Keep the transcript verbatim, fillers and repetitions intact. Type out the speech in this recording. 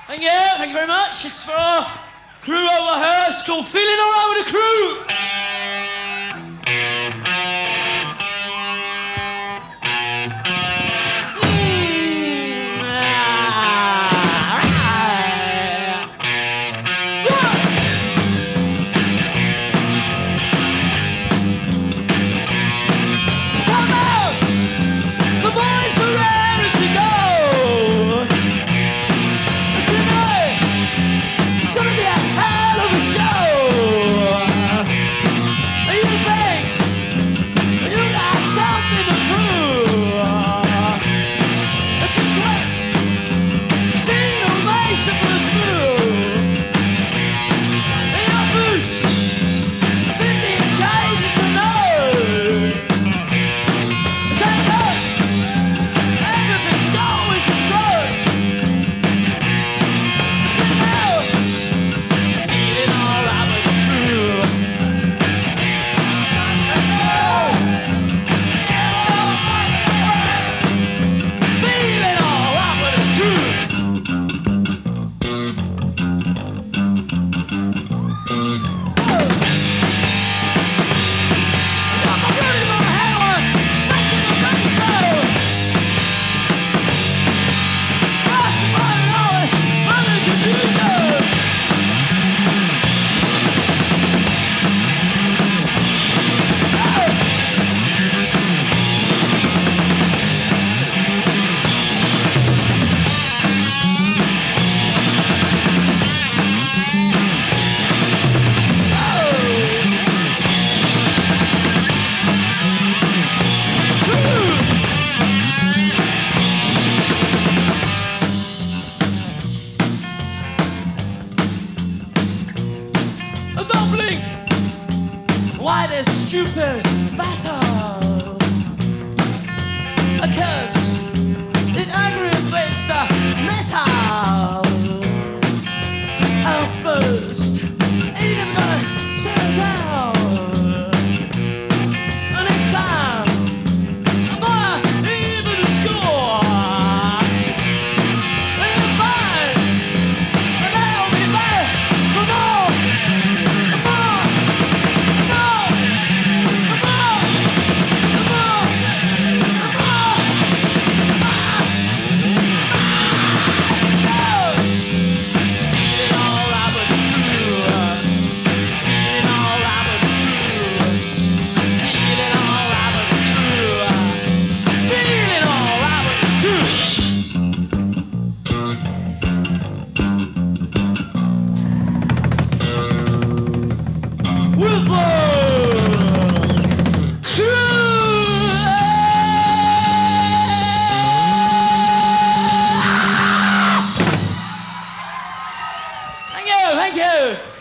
Thank you, thank you very much. It's for our crew over here. It's called Feeling Alright with the Crew. Don't blink! Why this stupid battle? A curse, it aggravates the metal. At first, ain't even gonna settle down. And next time, I'm gonna even the score. And you're fine, and I'll be back for more. Thank you, thank you.